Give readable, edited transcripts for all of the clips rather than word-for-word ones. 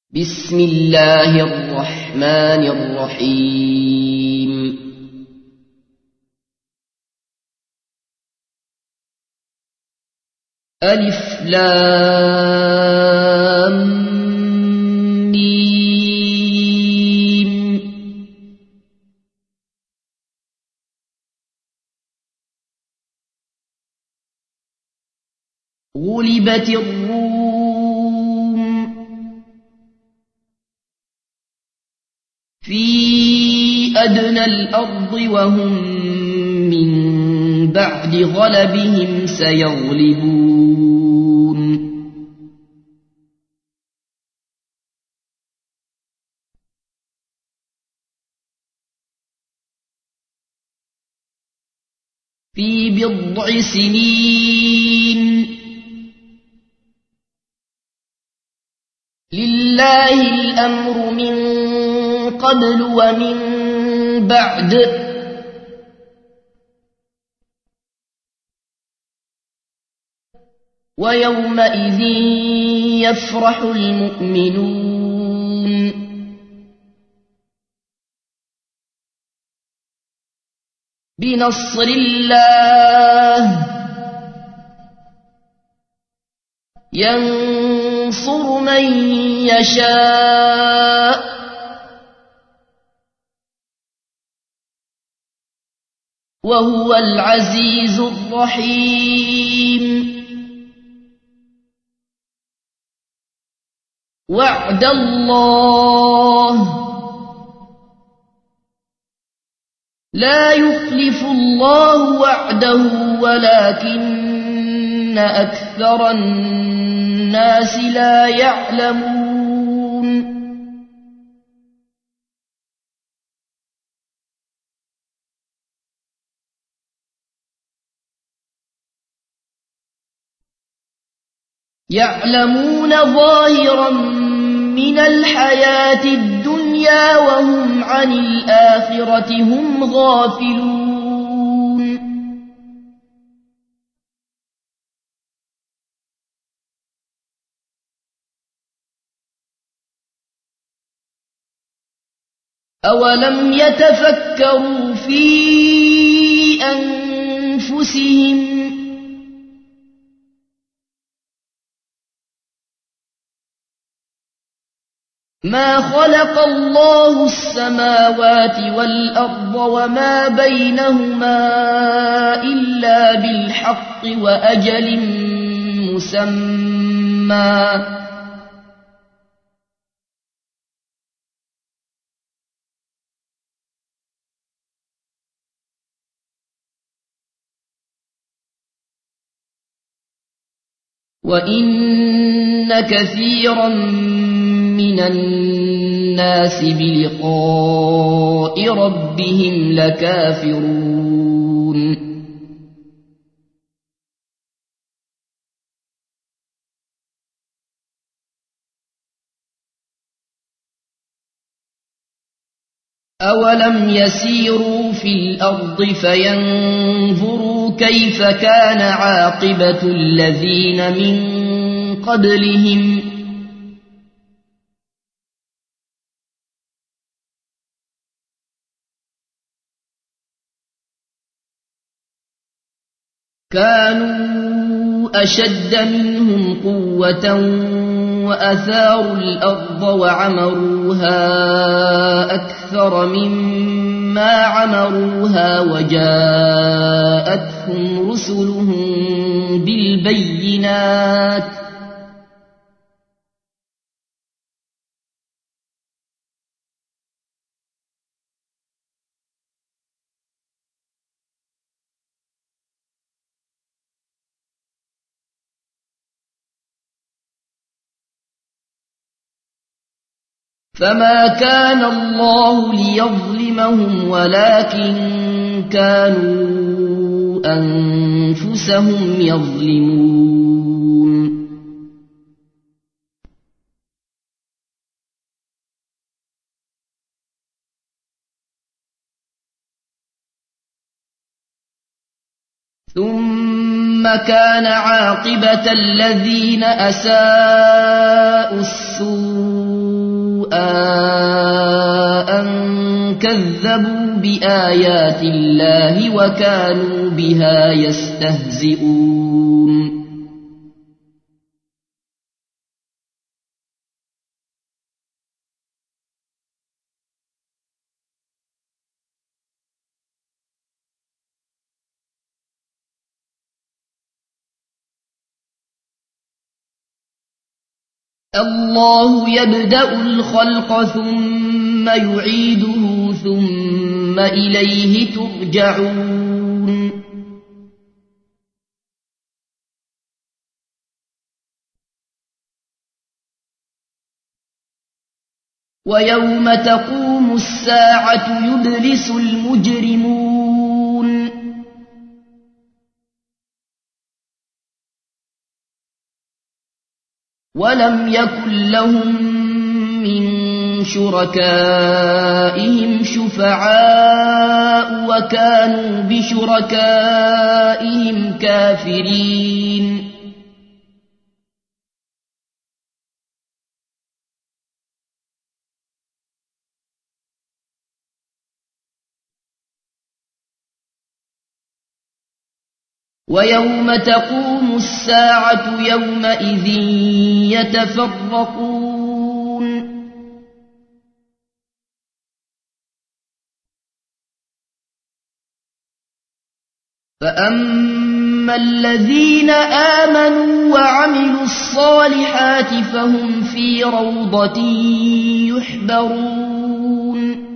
بسم الله الرحمن الرحيم ألف لام ميم غلبت الروم في أدنى الأرض وهم من بعد غلبهم سيغلبون في بضع سنين لله الأمر من قبل ومن بعد ويومئذ يفرح المؤمنون بنصر الله ينصر من يشاء وهو العزيز الرحيم وعد الله لا يخلف الله وعده ولكن أكثر الناس لا يعلمون يعلمون ظاهرا من الحياة الدنيا وهم عن الآخرة هم غافلون أولم يتفكروا في أنفسهم ما خلق الله السماوات والأرض وما بينهما إلا بالحق وأجل مسمى وإن كثيرا من الناس بلقاء ربهم لكافرون أولم يسيروا في الأرض فينظروا كيف كان عاقبة الذين من قبلهم كانوا أشد منهم قوة وأثاروا الأرض وعمروها أكثر مما عمروها وجاءتهم رسلهم بالبينات فما كان الله ليظلمهم ولكن كانوا أنفسهم يظلمون ثم كان عاقبة الذين أساءوا السوء أن كذبوا بآيات الله وكانوا بها يستهزئون الله يبدأ الخلق ثم يعيده ثم إليه ترجعون ويوم تقوم الساعة يبلس المجرمون ولم يكن لهم من شركائهم شفعاء وكانوا بشركائهم كافرين ويوم تقوم الساعة يومئذ يتفرقون فأما الذين آمنوا وعملوا الصالحات فهم في روضة يحبرون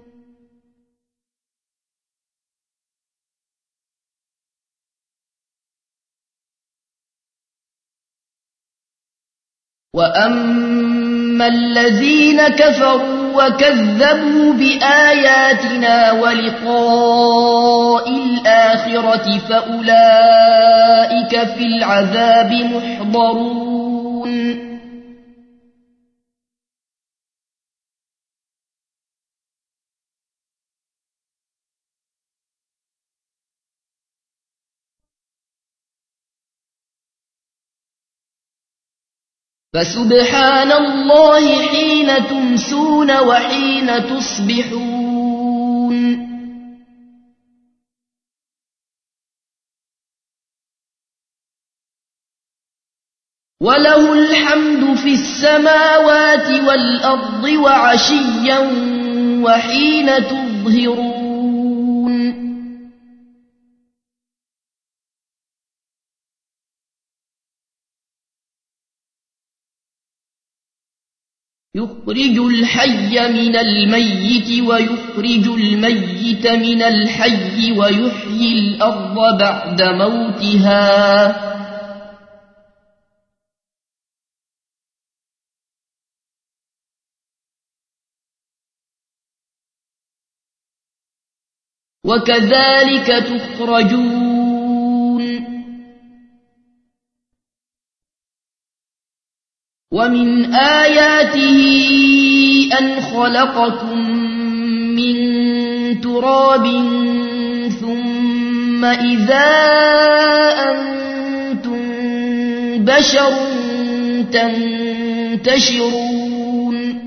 وأما الذين كفروا وكذبوا بآياتنا ولقاء الآخرة فأولئك في العذاب محضرون فسبحان الله حين تمسون وحين تصبحون وله الحمد في السماوات والأرض وعشيا وحين تظهرون يخرج الحي من الميت ويخرج الميت من الحي ويحيي الأرض بعد موتها وكذلك تخرجون ومن آياته أن خلقكم من تراب ثم إذا أنتم بشر تنتشرون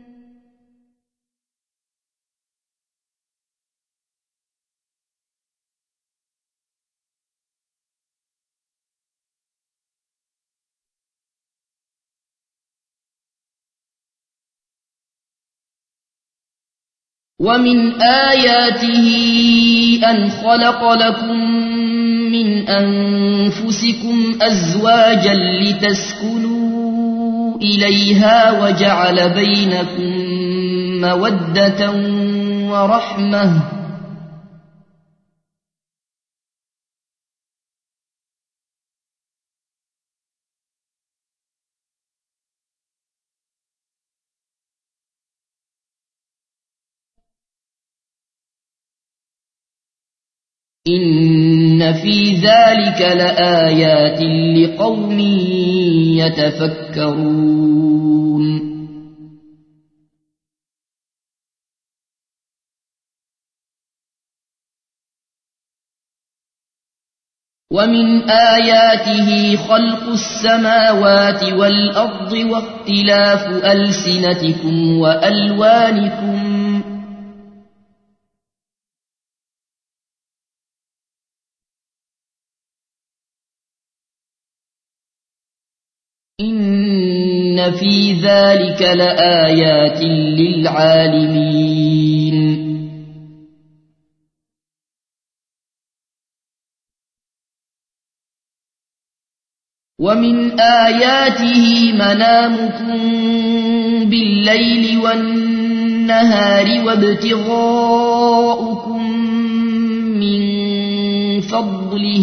ومن آياته أن خلق لكم من أنفسكم أزواجا لتسكنوا إليها وجعل بينكم مودة ورحمة إن في ذلك لآيات لقوم يتفكرون ومن آياته خلق السماوات والأرض واختلاف ألسنتكم وألوانكم إن في ذلك لآيات للعالمين ومن آياته منامكم بالليل والنهار وابتغاؤكم من فضله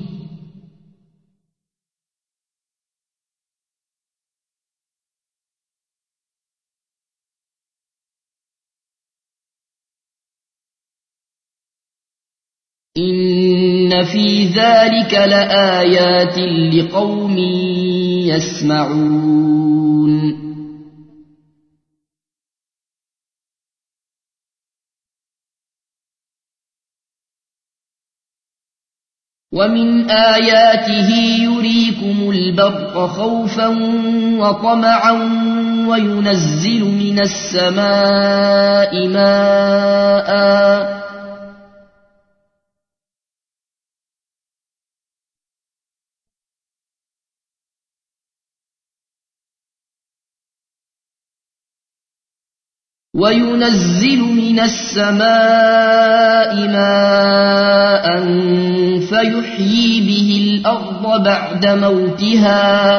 إن في ذلك لآيات لقوم يسمعون ومن آياته يريكم البرق خوفا وطمعا وينزل من السماء ماء فيحيي به الأرض بعد موتها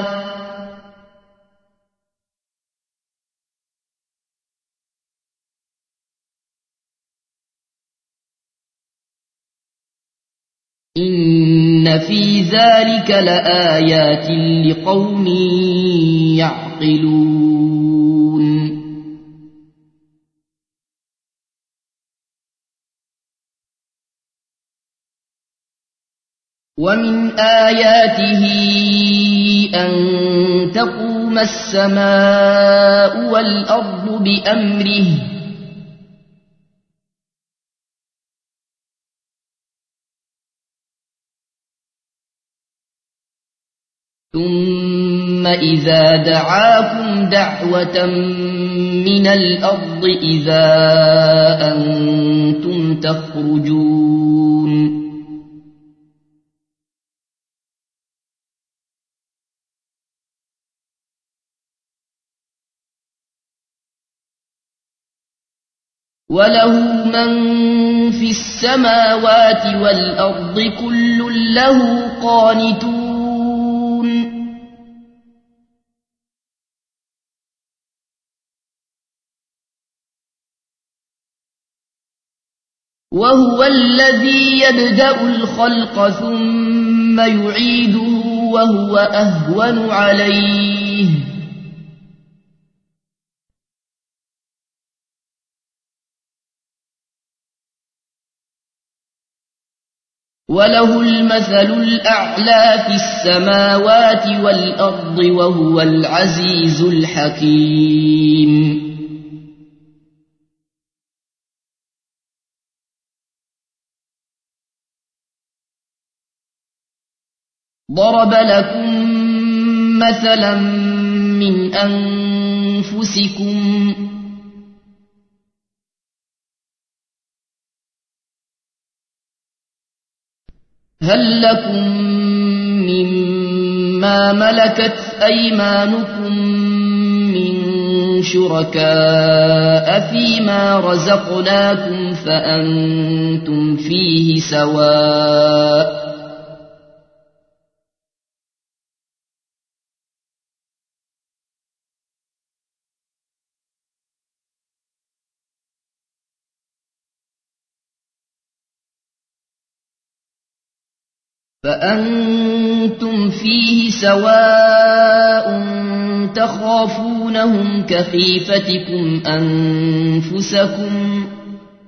إن في ذلك لآيات لقوم يعقلون ومن آياته أن تقوم السماء والأرض بأمره ثم إذا دعاكم دعوة من الأرض إذا أنتم تخرجون وله من في السماوات والأرض كل له قانتون وهو الذي يبدأ الخلق ثم يعيده وهو أهون عليه وله المثل الأعلى في السماوات والأرض وهو العزيز الحكيم ضرب لكم مثلا من أنفسكم هل لكم مما ملكت أيمانكم من شركاء فيما رزقناكم فأنتم فيه سواء تخافونهم كخيفتكم أنفسكم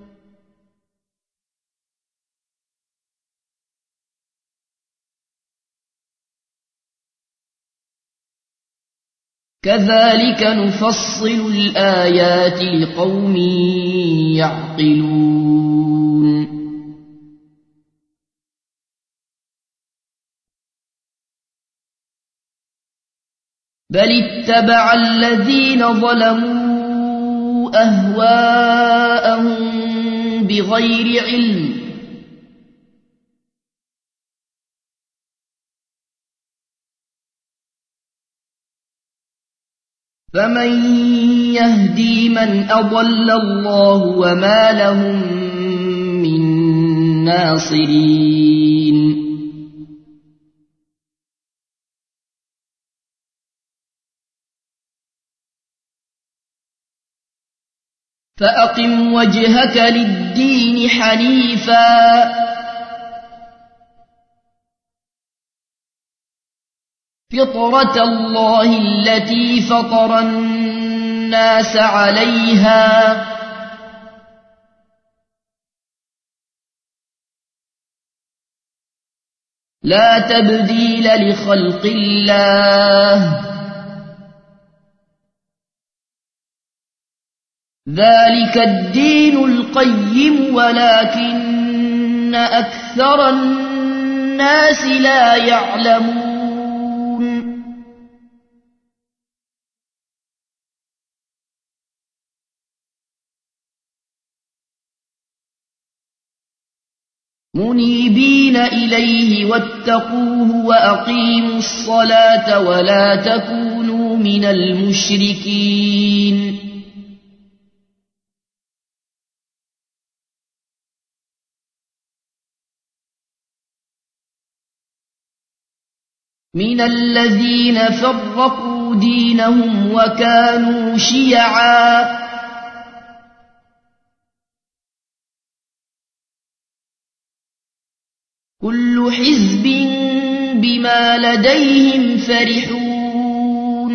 كذلك نفصل الآيات لقوم يعقلون بل اتبع الذين ظلموا أهواءهم بغير علم فمن يهدي من أضل الله وما لهم من ناصرين فأقم وجهك للدين حنيفا فطرة الله التي فطر الناس عليها لا تبديل لخلق الله ذلك الدين القيم ولكن أكثر الناس لا يعلمون منيبين إليه واتقوه وأقيموا الصلاة ولا تكونوا من المشركين من الذين فرقوا دينهم وكانوا شيعا كل حزب بما لديهم فرحون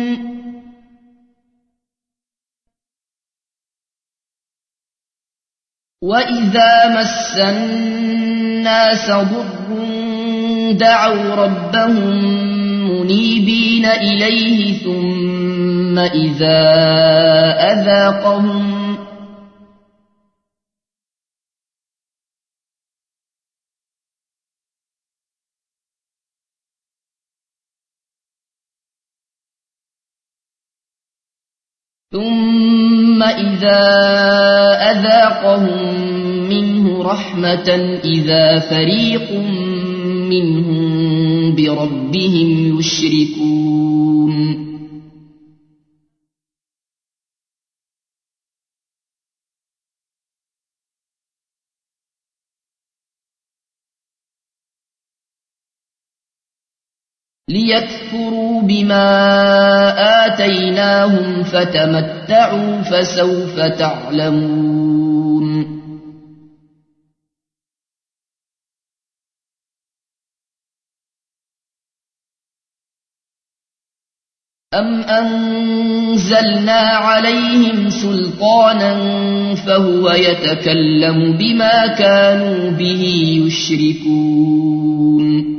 وإذا مس الناس ضر دعوا ربهم منيبين إليه ثم إذا أذاقهم منه رحمة إذا فريق منهم بربهم يشركون ليكفروا بما آتيناهم فتمتعوا فسوف تعلمون أم أنزلنا عليهم سلطانا فهو يتكلم بما كانوا به يشركون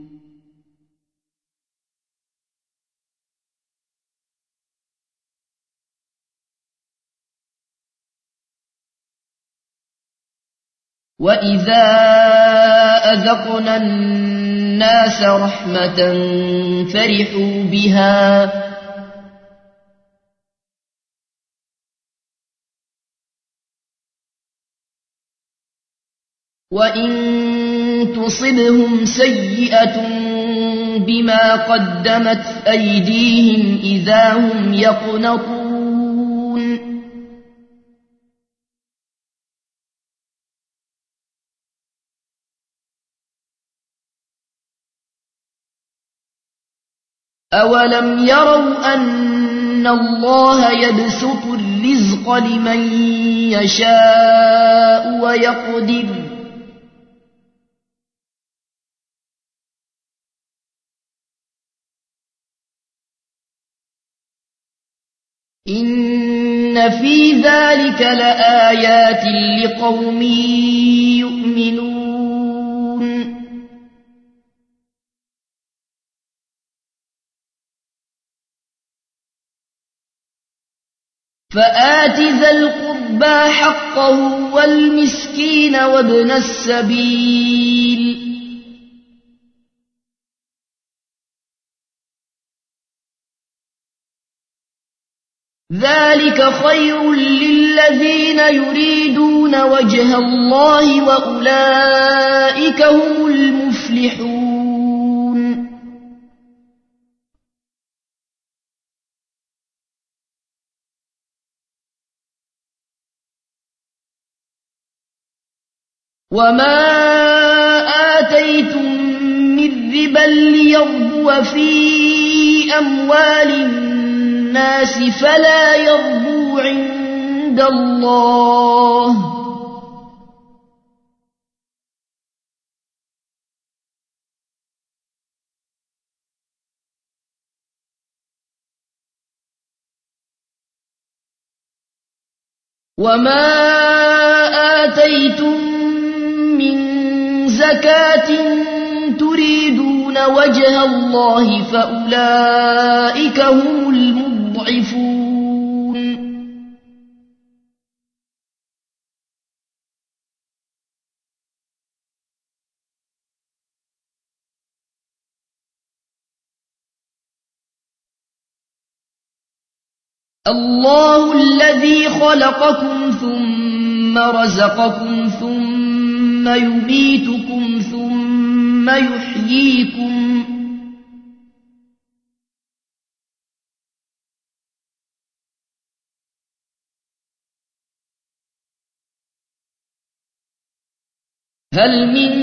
وإذا أذقنا الناس رحمة فرحوا بها وإن تصبهم سيئة بما قدمت أيديهم إذا هم يقنطون أولم يروا أن الله يبسط الرزق لمن يشاء ويقدر إن في ذلك لآيات لقوم يؤمنون فآت ذا القربى حقه والمسكين وابن السبيل ذلك خير للذين يريدون وجه الله وأولئك هم المفلحون. وما آتيتم من ربا ليربو في أموال الناس فلا يربو عند الله، وما آتيتم من زكاة تريدون وجه الله فأولئك هم المضعفون. الله الذي خلقكم ثم رزقكم ثم يميتكم ثم يحييكم هل من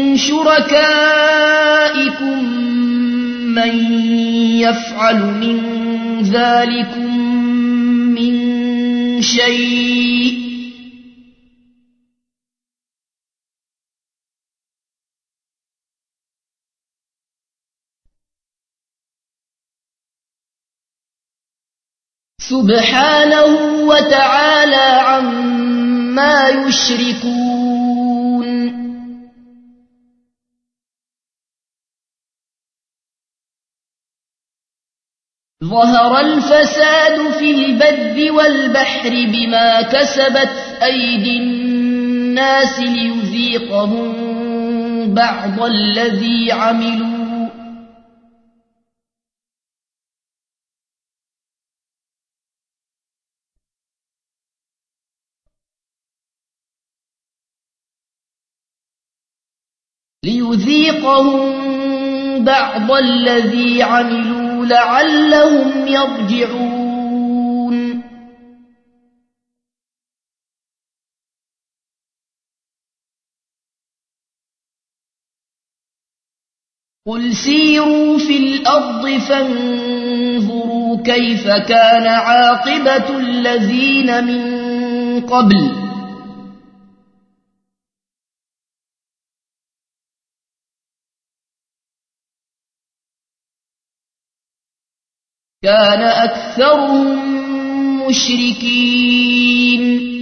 شركائكم من يفعل من ذلكم من شيء سبحانه وتعالى عما يشركون. ظهر الفساد في البر والبحر بما كسبت أيدي الناس ليذيقهم بعض الذي عملوا لعلهم يرجعون. قل سيروا في الأرض فانظروا كيف كان عاقبة الذين من قبل كان أكثرهم مشركين.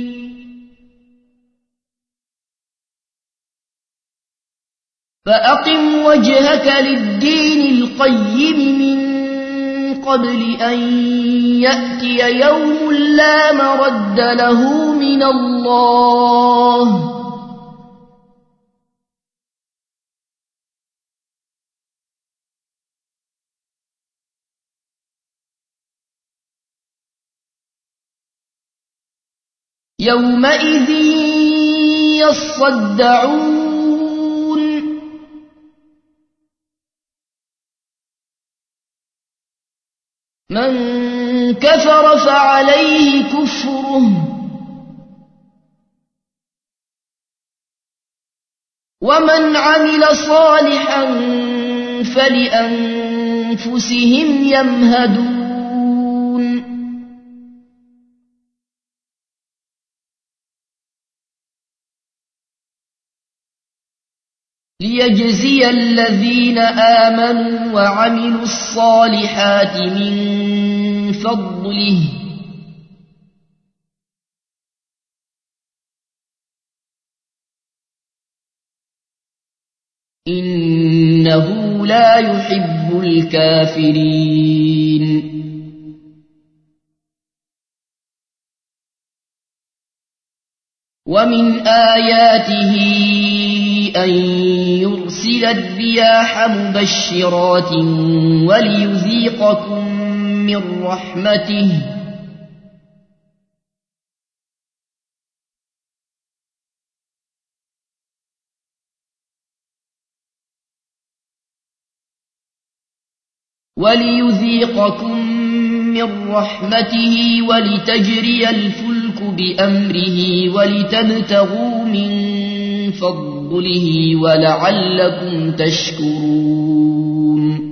فأقم وجهك للدين القيم من قبل أن يأتي يوم لا مرد له من الله يومئذ يصدعون. من كفر فعليه كفره ومن عمل صالحا فلأنفسهم يمهدون. ليجزي الذين آمنوا وعملوا الصالحات من فضله إنه لا يحب الكافرين. ومن آياته أن يرسل الرياح مبشرات وليذيقكم من رحمته وليذيقكم من رحمته ولتجري الفلك بأمره ولتبتغوا من فضله ولعلكم تشكرون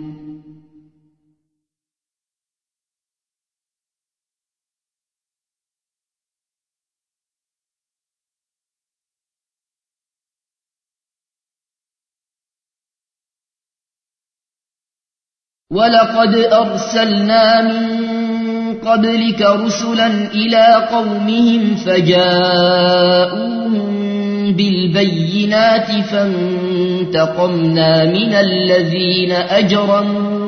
ولقد أرسلنا من قبلك رسلا إلى قومهم فجاءوهم بالبينات فانتقمنا من الذين أجرموا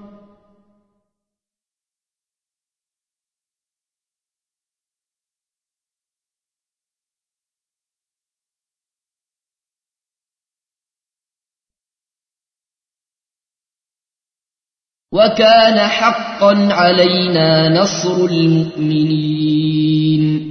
وكان حقا علينا نصر المؤمنين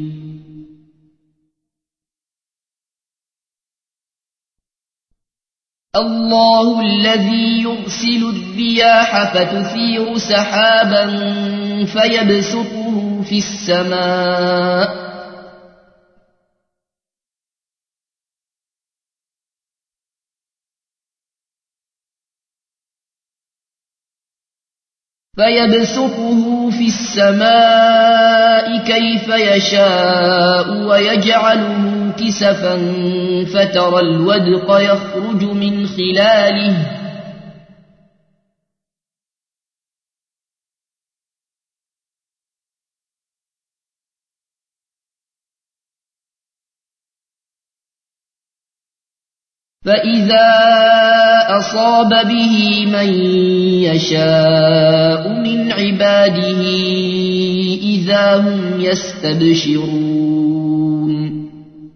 الله الذي يرسل الرياح فتثير سحابا فيبسطه في السماء كيف يشاء ويجعله كسفا فترى الودق يخرج من خلاله فإذا أصاب به من يشاء من عباده إذا هم يستبشرون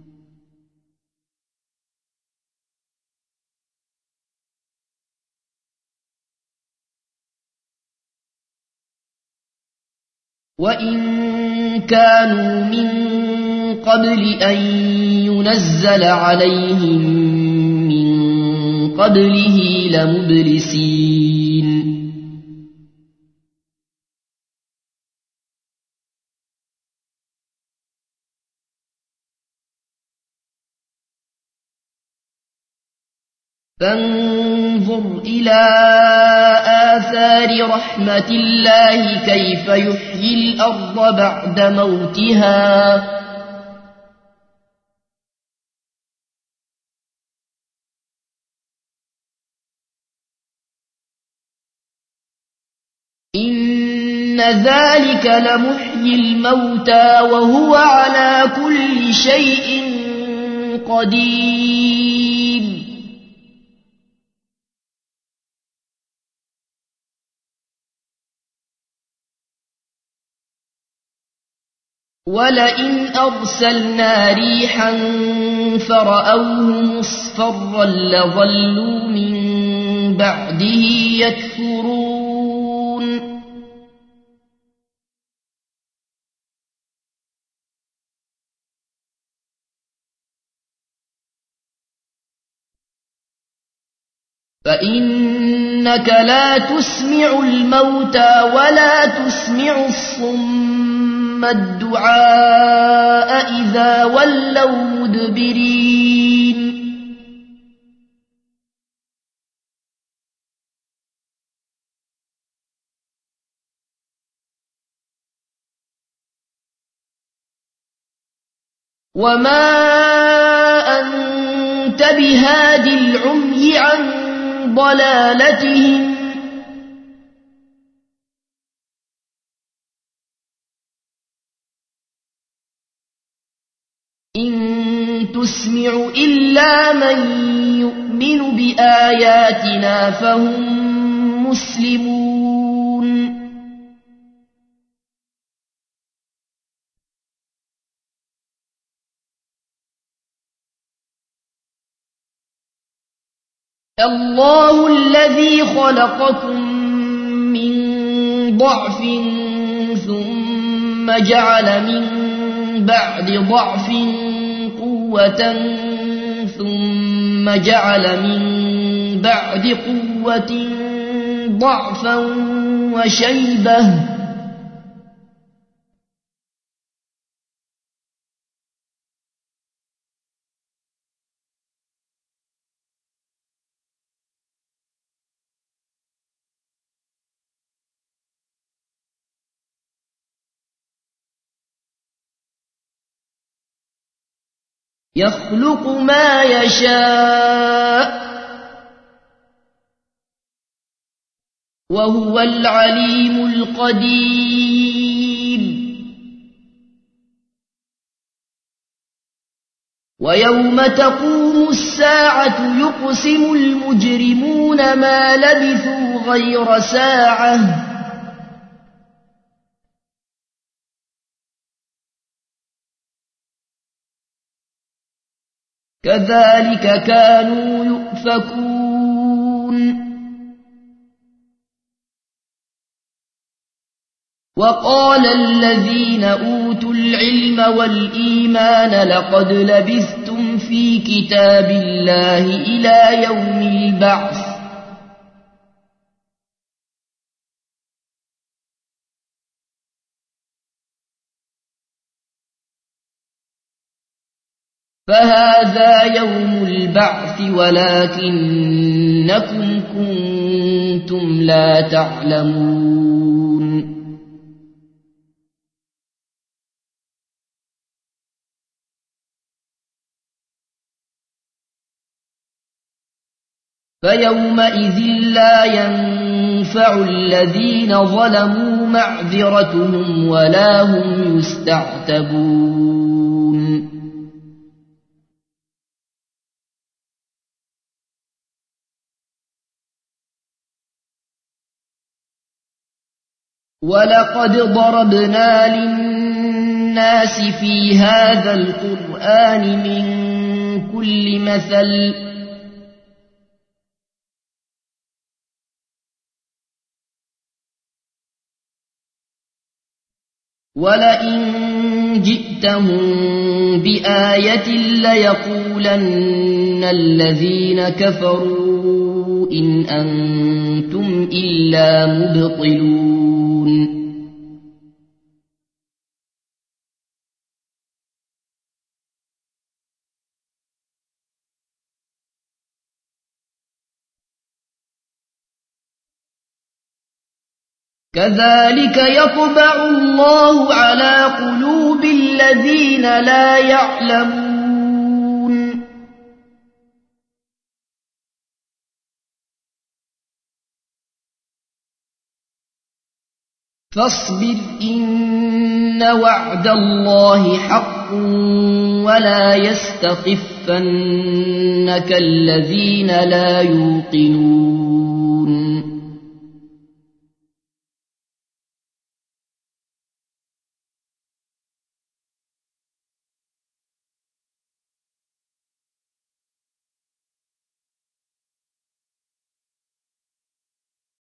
وإن كانوا من قبل أن ينزل عليهم قبله لمبلسين فانظر إلى آثار رحمة الله كيف يحيي الأرض بعد موتها إن ذلك لمحيي الموتى وهو على كل شيء قدير ولئن أرسلنا ريحا فرأوه مصفرا لظلوا من بعده يكفرون فإنك لا تسمع الموتى ولا تسمع الصم الدعاء إذا ولوا مدبرين وما أنت بهاد العمي عن ضلالتهم إن تسمع إلا من يؤمن بآياتنا فهم مسلمون الله الذي خلقكم من ضعف ثم جعل من بعد ضعف قوة ثم جعل من بعد قوة ضعفا وشيبة يخلق ما يشاء وهو العليم القدير ويوم تقوم الساعة يقسم المجرمون ما لبثوا غير ساعة كذلك كانوا يؤفكون وقال الذين أوتوا العلم والإيمان لقد لبثتم في كتاب الله إلى يوم البعث فهذا يوم البعث ولكنكم كنتم لا تعلمون فيومئذ لا ينفع الذين ظلموا معذرتهم ولا هم يستعتبون ولقد ضربنا للناس في هذا القرآن من كل مثل ولئن جئتهم بآية ليقولن الذين كفروا إن أنتم إلا مبطلون كذلك يطبع الله على قلوب الذين لا يعلمون فاصبر إن وعد الله حق ولا يستخفنك الذين لا يوقنون